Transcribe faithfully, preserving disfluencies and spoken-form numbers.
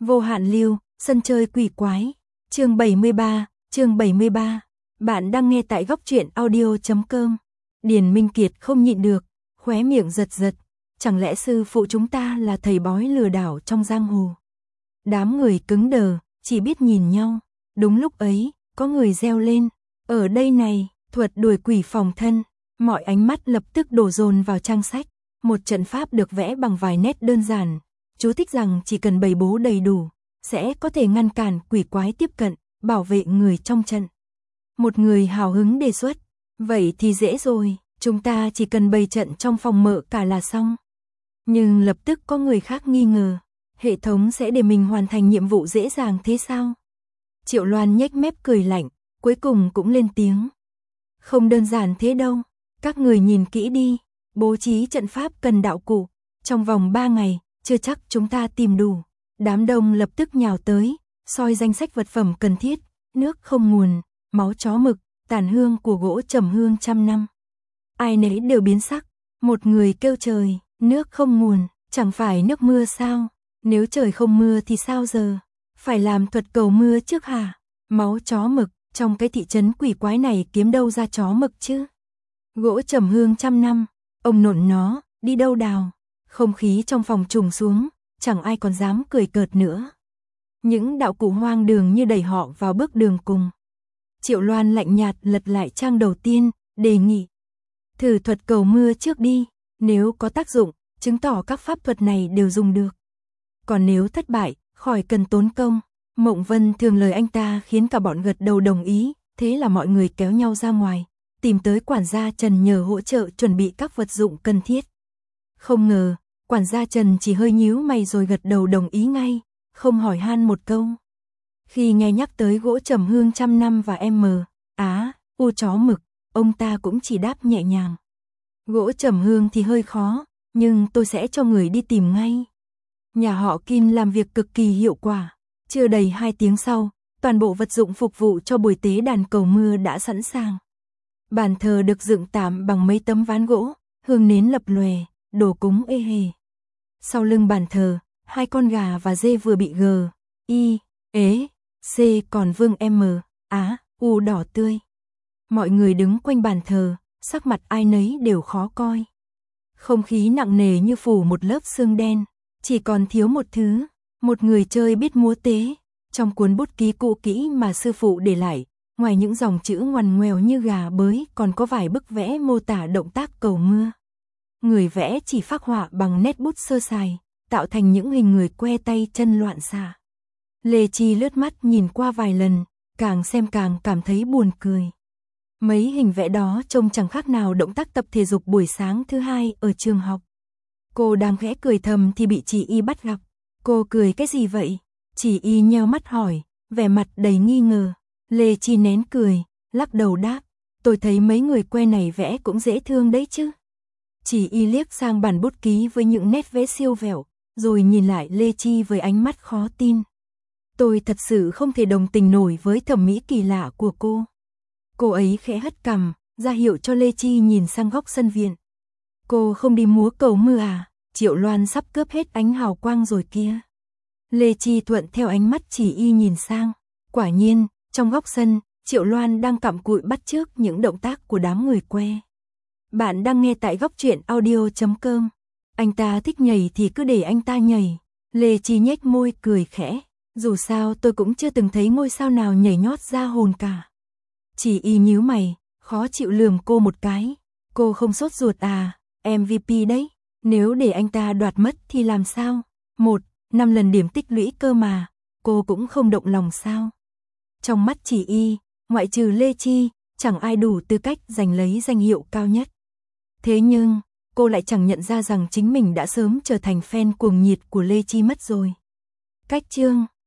Vô hạn lưu, sân chơi quỷ quái. Chương bảy mươi ba, chương bảy mươi ba. Bạn đang nghe tại góc truyện audio chấm com. Điền Minh Kiệt không nhịn được, khóe miệng giật giật. Chẳng lẽ sư phụ chúng ta là thầy bói lừa đảo trong giang hồ? Đám người cứng đờ, chỉ biết nhìn nhau. Đúng lúc ấy, có người reo lên. Ở đây này, thuật đuổi quỷ phòng thân. Mọi ánh mắt lập tức đổ dồn vào trang sách. Một trận pháp được vẽ bằng vài nét đơn giản. Chú thích rằng chỉ cần bày bố đầy đủ, sẽ có thể ngăn cản quỷ quái tiếp cận, bảo vệ người trong trận. Một người hào hứng đề xuất. Vậy thì dễ rồi, chúng ta chỉ cần bày trận trong phòng mở cả là xong. Nhưng lập tức có người khác nghi ngờ. Hệ thống sẽ để mình hoàn thành nhiệm vụ dễ dàng thế sao? Triệu Loan nhếch mép cười lạnh, cuối cùng cũng lên tiếng. Không đơn giản thế đâu, các người nhìn kỹ đi, bố trí trận pháp cần đạo cụ. Trong vòng ba ngày, chưa chắc chúng ta tìm đủ. Đám đông lập tức nhào tới, soi danh sách vật phẩm cần thiết, nước không nguồn, máu chó mực, tàn hương của gỗ trầm hương trăm năm. Ai nấy đều biến sắc, một người kêu trời, nước không nguồn, chẳng phải nước mưa sao? Nếu trời không mưa thì sao giờ? Phải làm thuật cầu mưa trước hả? Máu chó mực, trong cái thị trấn quỷ quái này kiếm đâu ra chó mực chứ? Gỗ trầm hương trăm năm, ông nộn nó, đi đâu đào? Không khí trong phòng trùng xuống, chẳng ai còn dám cười cợt nữa. Những đạo cụ hoang đường như đẩy họ vào bước đường cùng. Triệu Loan lạnh nhạt lật lại trang đầu tiên, đề nghị. Thử thuật cầu mưa trước đi, nếu có tác dụng, chứng tỏ các pháp thuật này đều dùng được. Còn nếu thất bại, khỏi cần tốn công. Mộng Vân thường lời anh ta khiến cả bọn gật đầu đồng ý, thế là mọi người kéo nhau ra ngoài, tìm tới quản gia Trần nhờ hỗ trợ chuẩn bị các vật dụng cần thiết. Không ngờ, quản gia Trần chỉ hơi nhíu mày rồi gật đầu đồng ý ngay, không hỏi han một câu. Khi nghe nhắc tới gỗ trầm hương trăm năm và M, Á, U chó mực, ông ta cũng chỉ đáp nhẹ nhàng. Gỗ trầm hương thì hơi khó, nhưng tôi sẽ cho người đi tìm ngay. Nhà họ Kim làm việc cực kỳ hiệu quả. Chưa đầy hai tiếng sau, toàn bộ vật dụng phục vụ cho buổi tế đàn cầu mưa đã sẵn sàng. Bàn thờ được dựng tạm bằng mấy tấm ván gỗ, hương nến lập lòe, đồ cúng ê hề. Sau lưng bàn thờ, hai con gà và dê vừa bị G, I, ế, C còn vương M, Á, U đỏ tươi. Mọi người đứng quanh bàn thờ, sắc mặt ai nấy đều khó coi. Không khí nặng nề như phủ một lớp sương đen, chỉ còn thiếu một thứ, một người chơi biết múa tế. Trong cuốn bút ký cũ kỹ mà sư phụ để lại, ngoài những dòng chữ ngoằn ngoèo như gà bới còn có vài bức vẽ mô tả động tác cầu mưa. Người vẽ chỉ phác họa bằng nét bút sơ sài, tạo thành những hình người que tay chân loạn xạ. Lê Chi lướt mắt nhìn qua vài lần, càng xem càng cảm thấy buồn cười. Mấy hình vẽ đó trông chẳng khác nào động tác tập thể dục buổi sáng thứ hai ở trường học. Cô đang khẽ cười thầm thì bị chị Y bắt gặp. Cô cười cái gì vậy? Chị Y nheo mắt hỏi, vẻ mặt đầy nghi ngờ. Lê Chi nén cười, lắc đầu đáp, tôi thấy mấy người que này vẽ cũng dễ thương đấy chứ. Chị Y liếc sang bản bút ký với những nét vẽ siêu vẹo, rồi nhìn lại Lê Chi với ánh mắt khó tin. Tôi thật sự không thể đồng tình nổi với thẩm mỹ kỳ lạ của cô. Cô ấy khẽ hất cằm, ra hiệu cho Lê Chi nhìn sang góc sân viện. Cô không đi múa cầu mưa à? Triệu Loan sắp cướp hết ánh hào quang rồi kia. Lê Chi thuận theo ánh mắt chỉ Y nhìn sang. Quả nhiên, trong góc sân, Triệu Loan đang cặm cụi bắt chước những động tác của đám người que. Bạn đang nghe tại góc truyện audio chấm com. Anh ta thích nhảy thì cứ để anh ta nhảy. Lê Chi nhếch môi cười khẽ. Dù sao tôi cũng chưa từng thấy ngôi sao nào nhảy nhót ra hồn cả. Chỉ Y nhíu mày, khó chịu lườm cô một cái. Cô không sốt ruột à, em vê pê đấy. Nếu để anh ta đoạt mất thì làm sao? Một, năm lần điểm tích lũy cơ mà, cô cũng không động lòng sao? Trong mắt chỉ Y, ngoại trừ Lê Chi, chẳng ai đủ tư cách giành lấy danh hiệu cao nhất. Thế nhưng, cô lại chẳng nhận ra rằng chính mình đã sớm trở thành fan cuồng nhiệt của Lê Chi mất rồi. Cách chương